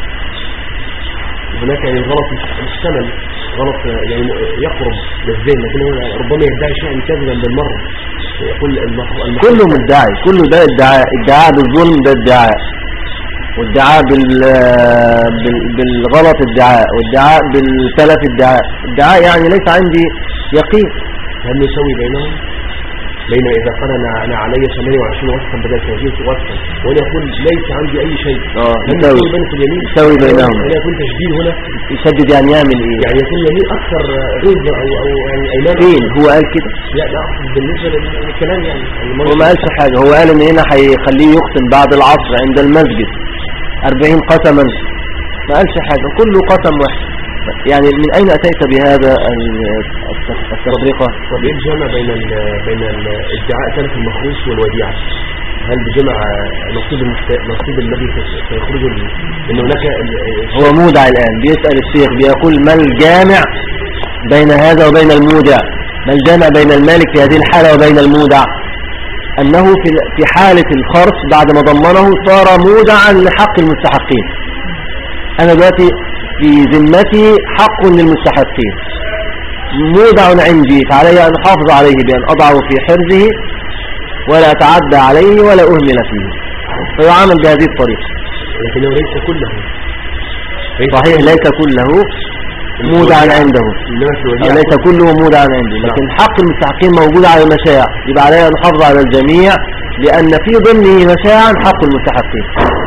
هناك يعني غلط السمن غلط يعني يقرب للذهن، لكن ربما يدعي شيئا كذبا بالمرة. يقول كله مدعي، كله ده ادعاء، ادعاء بالظلم ده ادعاء، والادعاء بال... بال... بالغلط ادعاء، والادعاء بالتلف ادعاء. ادعاء يعني ليس عندي يقين. هل نسوي بينهم؟ بين إذا قال أنا, أنا علي ثمانية وعشرين وصفا بدل ثلاثين وصفا وأنا يقول ليس عندي أي شيء اه لم يساوي يكون بين في اليمين يساوي بينهم. هنا يكون تشديد هنا يشدد يعني يعمل ايه؟ يعني يكون يمين أكثر غيظ أو أو يعني أيمان. فين هو قال كده؟ لا لا أقصد بالنسبة للكلام يعني هو ما قالش حاجة. هو قال ان هنا هيخليه يقسم بعد العصر عند المسجد أربعين قسما. ما قالش حاجة، كله قسم واحد. يعني من أين أتيت بهذا التفرقة؟ طب إيه الجمع بين ال بين الادعاء تلف المخروص والوديعة؟ هل بجمع نصيب نصيب الذي سيخرج إن هناك هو مودع الآن بيسأل الشيخ بيقول ما الجامع بين هذا وبين المودع؟ ما الجامع بين المالك في هذه الحالة وبين المودع؟ أنه في في حالة الخرص بعد ما ضمنه صار مودعا لحق المستحقين. أنا دلوقتي في ذمتي حق للمستحقين مودع عندي، فعلي أن أحافظ عليه بأن أضعه في حرزه ولا أتعدى عليه ولا أهمل فيه، فيعامل بهذه الطريقة. لكنه ليس كله صحيح، ليس كله مودعا عنده، ليس كله مودعا عنده، لكن حق المستحقين موجود على المشاع، يبقى علي أن أحافظ على الجميع لأن في ضمنه مشاعا حق المستحقين.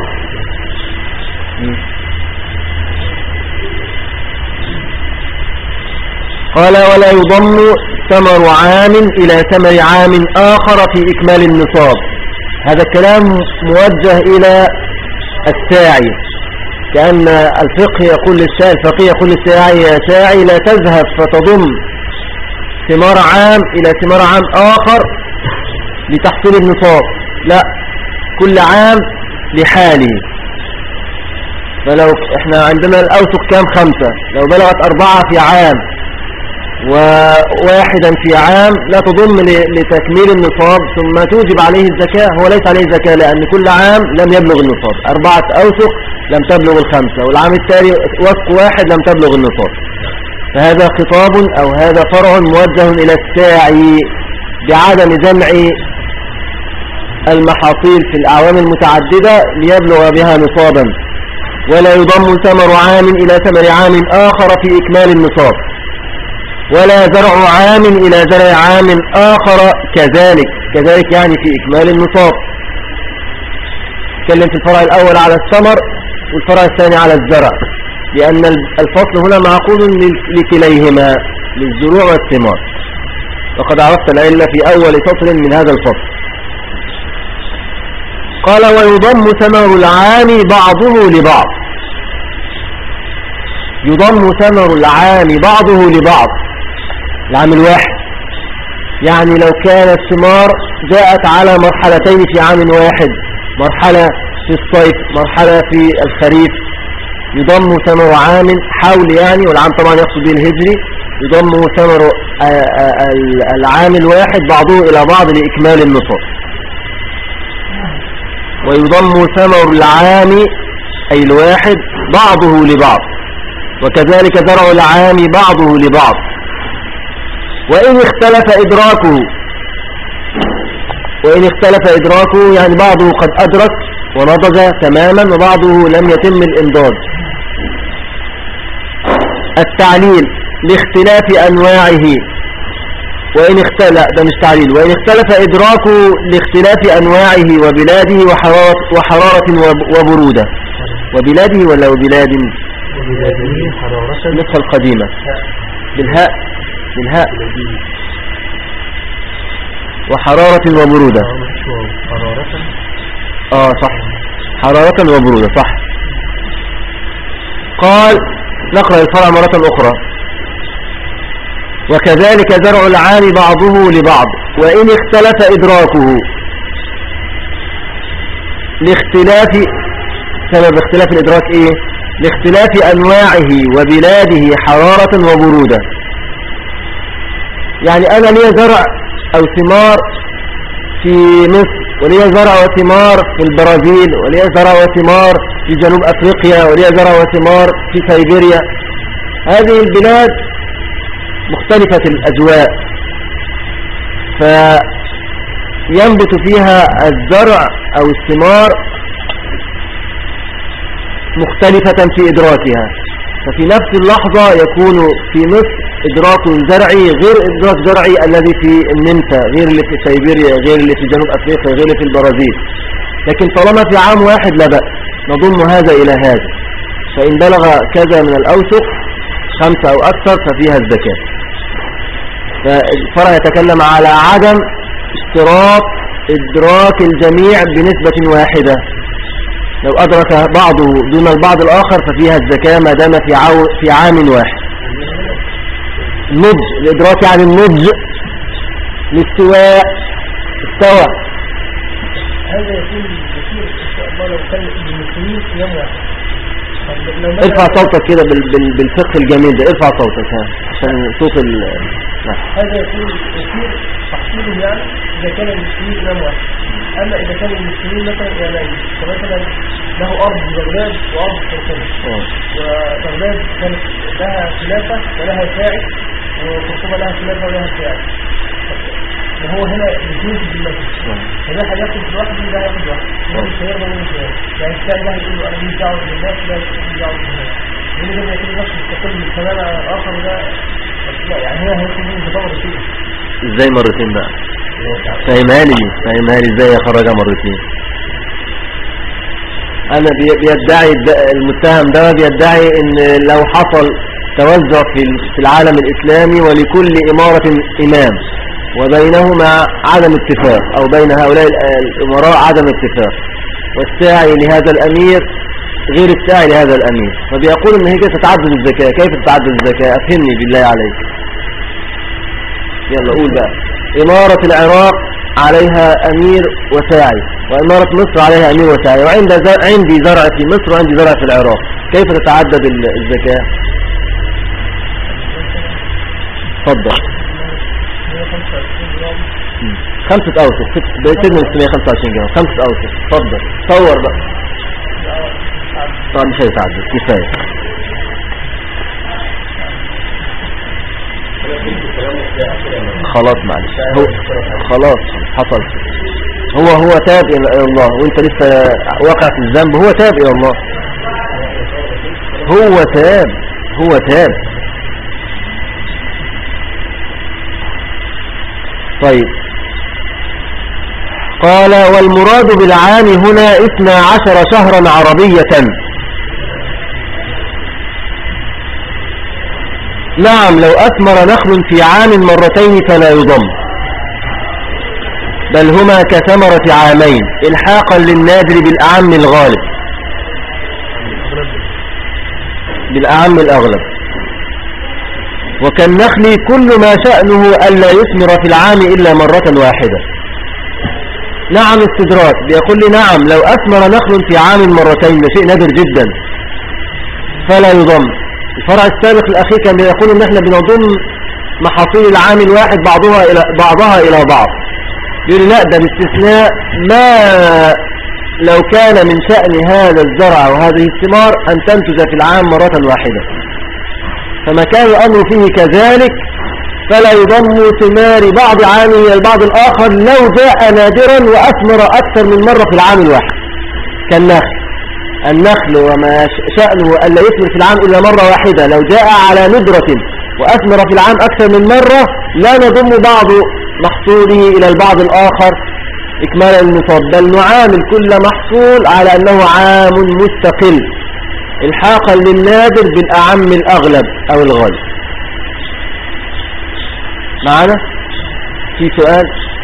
قال ولا يضم ثمر عام إلى ثمر عام آخر في إكمال النصاب. هذا الكلام موجه إلى الساعي، كأن الفقه يقول للساعي الفقيه يقول للساعي يا ساعي لا تذهب فتضم ثمار عام إلى ثمار عام آخر لتحصيل النصاب، لا، كل عام لحاله. فلو احنا عندنا الأوسق كام؟ خمسة، لو بلغت أربعة في عام وواحدا في عام لا تضم لتكميل النصاب ثم توجب عليه الزكاة. هو ليس عليه زكاة لأن كل عام لم يبلغ النصاب. أربعة أوسق لم تبلغ الخمسة، والعام التالي وسق واحد لم تبلغ النصاب. فهذا خطاب أو هذا فرع موجه إلى الساعي بعدم جمع المحاصيل في الأعوام المتعددة ليبلغ بها نصابا. ولا يضم ثمر عام إلى ثمر عام آخر في إكمال النصاب، ولا زرع عام إلى زرع عام آخر كذلك. كذلك يعني في إكمال النصاب. تكلم في الفرع الأول على الثمر والفرع الثاني على الزرع، لأن الفصل هنا معقود لكليهما، للزروع والثمار، وقد عرفت العلة في أول فصل من هذا الفصل. قال ويضم ثمر العام بعضه لبعض. يضم ثمر العام بعضه لبعض، العام الواحد. يعني لو كان الثمار جاءت على مرحلتين في عام واحد، مرحلة في الصيف مرحلة في الخريف، يضم ثمر عام حول يعني، والعام طبعا يقصد به الهجري، يضم ثمر العام الواحد بعضه إلى بعض لإكمال النصاب. ويضم ثمر العام أي الواحد بعضه لبعض، وكذلك زرع العام بعضه لبعض. وإن اختلف إدراكه، وإن اختلف إدراكه يعني بعضه قد أدرك ونضج تماما وبعضه لم يتم الإنضاج. التعليل لاختلاف أنواعه. وإن اختلف، ده مش تعليل، وإن اختلف إدراكه لاختلاف أنواعه وبلاده وحرارة, وحرارة وبرودة. وبلاده ولا وبلاد؟ وبلاده حرارة نصف القديمة بالهاء، بالهاء. وحرارة وبرودة. حرارة اه صح، حرارة وبرودة صح. قال نقرأ الفرع مرة أخرى. وكذلك زرع العام بعضه لبعض وإن اختلف إدراكه لاختلاف، سبب اختلاف الإدراك إيه؟ لاختلاف أنواعه وبلاده حرارة وبرودة. يعني أنا لي زرع أو ثمار في مصر، ولي زرع وثمار في البرازيل، ولي زرع وثمار في جنوب أفريقيا، ولي زرع وثمار في سيبيريا. هذه البلاد مختلفة الأجواء، فينبت فيها الزرع أو الثمار مختلفة في إدراكها. ففي نفس اللحظة يكون في مصر إدراك زرعي غير إدراك زرعي الذي في النمسا، غير اللي في سيبيريا، غير اللي في جنوب أفريقيا، غير اللي في البرازيل. لكن طالما في عام واحد لا بأس، نضم هذا إلى هذا. فإن بلغ كذا من الأوسق خمسة أو أكثر ففيها الزكاة. فالفرع يتكلم على عدم اشتراط إدراك الجميع بنسبة واحدة. لو أدرك بعضه دون البعض الآخر ففيها الزكاة ما دام في, عو... في عام واحد. النضج، الإدراك يعني النضج، الاستواء، استوى. هذا يكون كثير إن شاء الله لو كان المسلمين في يوم واحد. ارفع صوتك كده بال... بال... بالفقه الجميل ده، ارفع صوتك ها عشان صوت ال هذا يكون كثير تحصيله يعني إذا كان المسلمين يوم واحد. أما إذا كان المسلمين مثلا يعني فمثلا له أرض بغداد وأرض قرطبة، وبغداد كانت لها خلافة ولها ساعد، وقرطبة لها خلافة ولها ساعد، وهو هنا الاثنين في المسجد، فده هياخد لوحده وده هياخد لوحده، ده مش هيرضى ولا مش هيرضى. يعني الساعد ده هيقول له أنا مش دعوة بالناس، ده مش دعوة بالناس، لأن ده بيكون نفس مستقل من كمان آخر. ده لا يعني هنا هيكون متطور فيه. ازاي مرتين بقى؟ فاهمها لي فاهمها لي ازاي يخرجها مرتين؟ انا بيدعي المتهم ده بيدعي ان لو حصل توزع في العالم الاسلامي ولكل امارة امام وبينهما عدم اتفاق او بين هؤلاء الامراء عدم اتفاق، والساعي لهذا الامير غير الساعي لهذا الامير، فبيقول ان هي تتعدد الزكاة. كيف تتعدد الزكاة؟ افهمني بالله عليك. يلا قول بقى. إمارة العراق عليها أمير وساعي، وإمارة مصر عليها أمير وساعي، وعند عندي زرع في مصر وعندي زرع في العراق. كيف تتعدد الزكاة؟ تفضل. خمسة أوسق بيتنا ستمائة وخمسة وعشرين جنيه، خمسة أوسق. تفضل صور بقى. طبعا مش هيتعدد، كفاية. خلاص معلش، هو خلاص حصل. هو هو تاب الى الله وانت لسه واقع في الذنب. هو تاب الى الله، هو تاب هو تاب طيب. قال والمراد بالعام هنا اثنا عشر شهرا عربية. نعم لو أثمر نخل في عام مرتين فلا يضم، بل هما كثمرة عامين إلحاقا للنادر بالأعم الغالب، بالأعم الأغلب. وكالنخل كل ما شأنه ألا يثمر في العام إلا مرة واحدة. نعم استدراك بيقول لي نعم لو أثمر نخل في عام مرتين، ده شيء نادر جدا، فلا يضم. الفرع السابق الأخير كان بيقول إن احنا بنضم محاصيل العام الواحد بعضها إلى بعضها إلى بعض. يقول لا، ده باستثناء ما لو كان من شأن هذا الزرع وهذه الثمار أن تنتج في العام مرة واحدة، فما كان الأمر فيه كذلك فلا يضم ثمار بعض عامه إلى البعض الآخر لو جاء نادرا وأثمر أكثر من مرة في العام الواحد. كالنخل، النخل وما شأنه ألا يثمر في العام إلا مرة واحدة، لو جاء على ندرة وأثمر في العام أكثر من مرة لا نضم بعض محصوله إلى البعض الآخر إكمالا للنصاب، بل نعامل كل محصول على أنه عام مستقل الحاقا للنادر بالأعم الأغلب أو الغالب. معنا في سؤال؟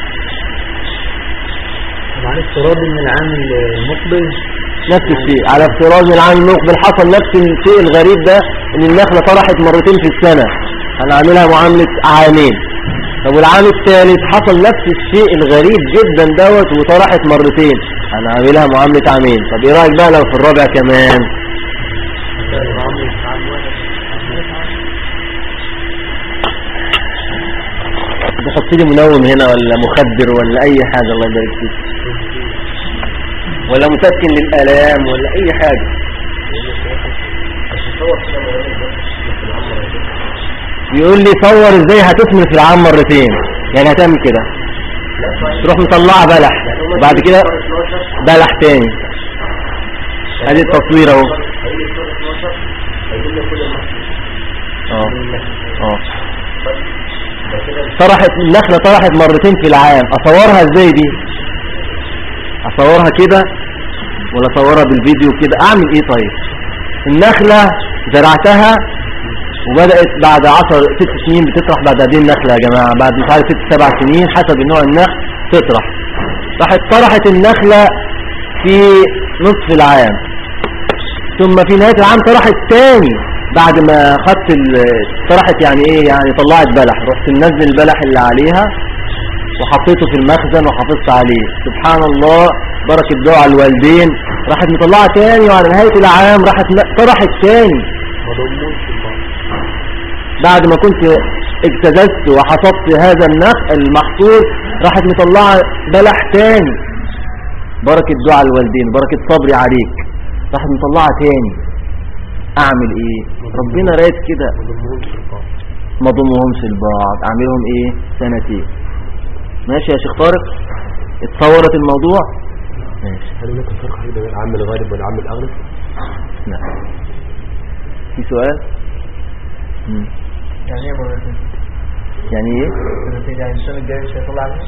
على افتراض ان العام المقبل نفس الشيء، على افتراض ان العام المقبل حصل نفس الشيء الغريب ده، ان النخلة طرحت مرتين في السنة هنعملها معاملة عامين. طب والعام الثالث حصل نفس الشيء الغريب جدا دوت وطرحت مرتين هنعملها معاملة عامين. طب ايه رأيك بقى لو في الرابع كمان؟ بحط لي منوم هنا ولا مخدر ولا اي حاجة الله يبارك فيك، ولا مسكن للآلام ولا اي حاجة. يقول لي صور ازاي هتثمر في العام مرتين، يعني هتعمل كده تروح مطلعها بلح وبعد كده بلح تاني. هذه التصوير اهو. اه اه طرحت النخلة طرحت مرتين في العام، اصورها ازاي دي؟ اصورها كده ولا اصورها بالفيديو كده؟ اعمل ايه طيب؟ النخلة زرعتها وبدأت بعد عشر ست سنين بتطرح بعد هذه النخلة يا جماعة، بعد مش عارف ست سبع سنين حسب نوع النخل تطرح. راحت طرحت النخلة في نصف العام، ثم في نهاية العام طرحت تاني بعد ما خدت طرحت يعني ايه يعني طلعت بلح، رحت منزل البلح اللي عليها وحطيته في المخزن وحافظت عليه. سبحان الله بركة دعاء الوالدين، راحت مطلعة تاني وعلى نهاية العام راحت طرحت تاني بعد ما كنت اجتززت وحصدت هذا النخل المحصول، راحت مطلعة بلح تاني. بركة دعاء الوالدين، بركة صبري عليك، راحت مطلعة تاني. اعمل ايه؟ ربنا رايد كده ما ضمهمش البعض، اعملهم ايه؟ سنتين. ماشي يا شيخ طارق؟ اتصورت الموضوع؟ ماشي. هل هناك فرق بين العام الغالب والعام الاغلب؟ لا. في سؤال؟ مم. يعني ايه مرتين؟ يعني ايه؟ سنتين يعني السنة الجاية مش هيطلع عليه؟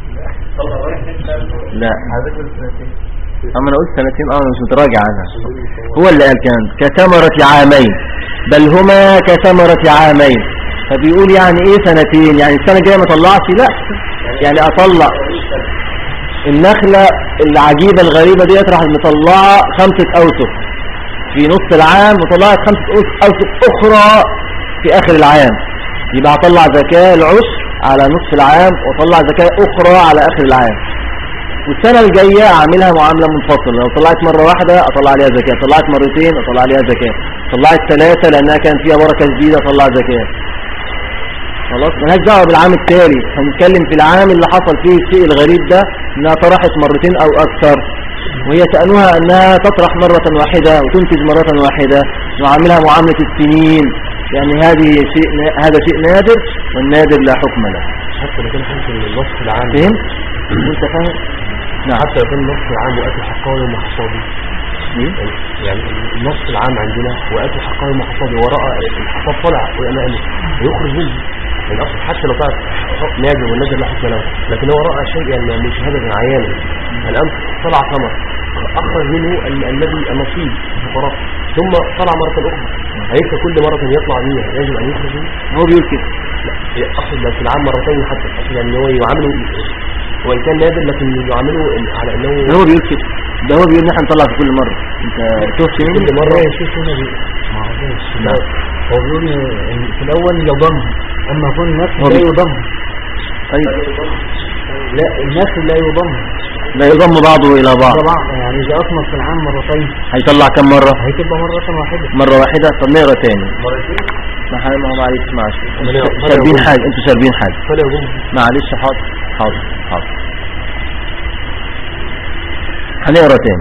لا. عايزك سنتين. اما انا قلت سنتين، اه انا مش متراجع عنها. هو اللي قال كان كثمرة عامين، بل هما كثمرة عامين. فبيقول يعني ايه سنتين؟ يعني السنة الجاية ما طلعش؟ لا، يعني اطلع النخلة العجيبة الغريبة دي راح مطلعة خمسة اوسق في نص العام، وطلعت خمسة اوسق اخرى في اخر العام، يبقى اطلع زكاة العشر على نصف العام واطلع زكاة اخرى على اخر العام. والسنة الجاية اعملها معاملة منفصلة، لو طلعت مرة واحدة اطلع عليها زكاة، طلعت مرتين اطلع عليها زكاة، طلعت ثلاثة لانها كان فيها بركة جديدة اطلع زكاة. خلاص ملهاش دعوة بالعام التالي، هنتكلم في العام اللي حصل فيه الشيء الغريب ده، انها طرحت مرتين او اكثر، وهي شأنها انها تطرح مرة واحدة وتنتج مرة واحدة، نعاملها معاملة السنين. يعني هذه شيء هذا شيء نادر، والنادر لا حكم له. حتى لو كان حكم النص العام فهم؟ انت فاهم؟ نعم. حتى لو كان النص العام وآتوا حقائي ومحصادي، يعني النص العام عندنا وآتوا حقائي ومحصادي، وراء الحصاد طلع وأمامه ويخرج منه الأصل، حتى لو كان نادر والنادر لا حكم له، لكن هو رأى شيء يعني مشاهدة عيانا. الآن طلع ثمر أخرج منه الذي النصيب الفقراء، ثم طلع مرة أخرى، هيك كل مرة يطلع منها يجب أن يخرج منه. هو بيقول كده؟ لا، أقصد في العام مرتين حتى، أقصد يعني هو يعامله وإن كان نادر لكن يعامله على أنه هو بيقول كده. ده هو بيقول نحن نطلع في كل مرة. انت شفت مين؟ كل مرة شوف هنا دي ما هو بيقول في الأول يضم، أما يكون الناس لا يضم. طيب لا، الناس لا يضم، لا يضم بعضه إلى بعض. طبعا يعني إذا أصمت في العام مرتين هيطلع كم مرة؟ هيتبقى مرة واحدة. مرة واحدة. طب نقرا تاني. مرتين؟ ما حاجة ما هو معلش معلش شاربين حاجة، انتوا شاربين حاجة. فلا يضم. معلش حاضر حاضر حاضر. هنقرا تاني.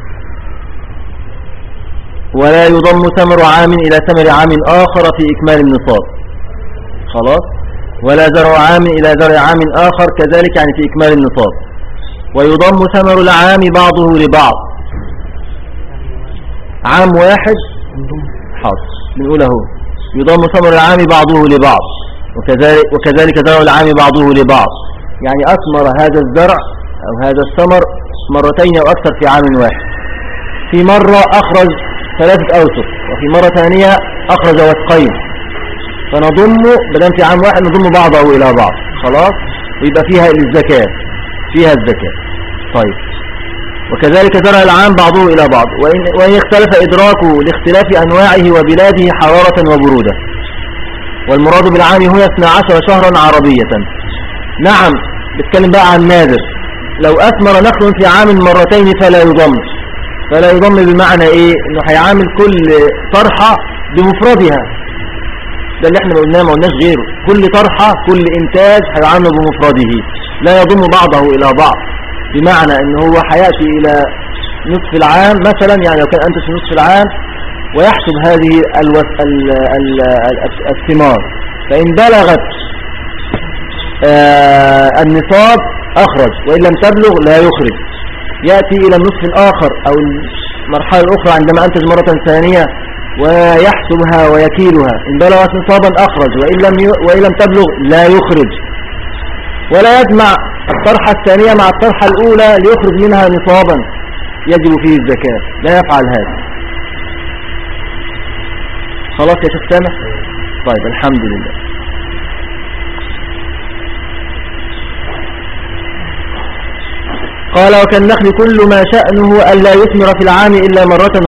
ولا يضم ثمر عام إلى ثمر عام آخر في إكمال النصاب. خلاص. ولا زرع عام إلى زرع عام آخر كذلك، يعني في إكمال النصاب. ويضم ثمر العام بعضه لبعض. عام واحد حاضر بنقوله يضم ثمر العام بعضه لبعض، وكذلك وكذلك زرع العام بعضه لبعض، يعني أثمر هذا الزرع أو هذا الثمر مرتين أو أكثر في عام واحد. في مرة أخرج ثلاثة أوسق، وفي مرة ثانية أخرج وسقين، فنضم بدل في عام واحد نضم بعضه إلى بعض. خلاص، ويبقى فيها الزكاة، فيها الزكاة. طيب، وكذلك زرع العام بعضه إلى بعض، وإن, وإن اختلف إدراكه لاختلاف أنواعه وبلاده حرارة وبرودة. والمراد بالعام هنا اثنا عشر شهرا عربية. نعم، بتكلم بقى عن نادر. لو أثمر نخل في عام مرتين فلا يضم. فلا يضم بمعنى إيه؟ إنه هيعامل كل طرحة بمفردها. ده اللي احنا قلناه، ما قلناش غيره. كل طرحة كل إنتاج هيعامله بمفرده، لا يضم بعضه إلى بعض. بمعنى إنه هو هيأتي إلى نصف العام مثلا، يعني لو كان أنتج في نصف العام ويحسب هذه الوس... ال... ال... الثمار، فإن بلغت آه النصاب أخرج، وإن لم تبلغ لا يخرج. يأتي إلى النصف الآخر أو المرحلة الأخرى عندما أنتج مرة ثانية ويحسبها ويكيلها، إن بلغت نصابا أخرج، وإن لم, ي... وإن لم تبلغ لا يخرج. ولا يجمع الطرحة الثانية مع الطرحة الأولى ليخرج منها نصابا يجب فيه الزكاة، لا يفعل هذا. خلاص يا شيخ سامح؟ طيب الحمد لله. قال وكالنخل كل ما شأنه ألا يثمر في العام إلا مرة